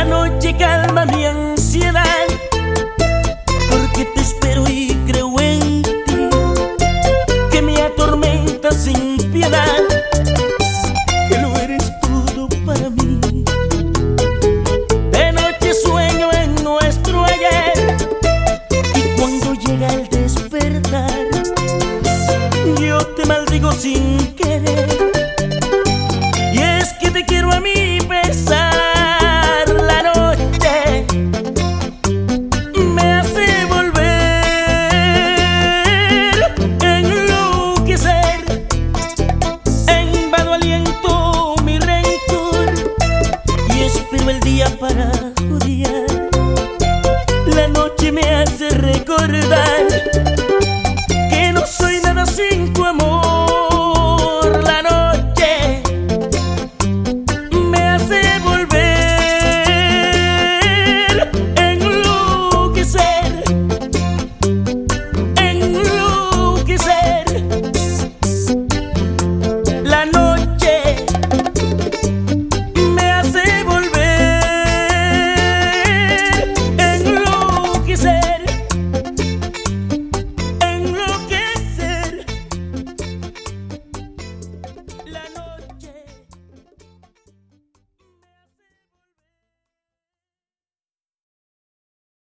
La noche calma mi ansiedad, porque te espero y creo en ti, que me atormenta sin piedad, que lo eres todo para mí. De noche sueño en nuestro ayer, y cuando llega el despertar, yo te maldigo sin querer. Y es que te quiero a mi pesar. La noche me hace volver, enloquecer, en vano aliento mi rencor, y espero el día para odiar. La noche me hace recordar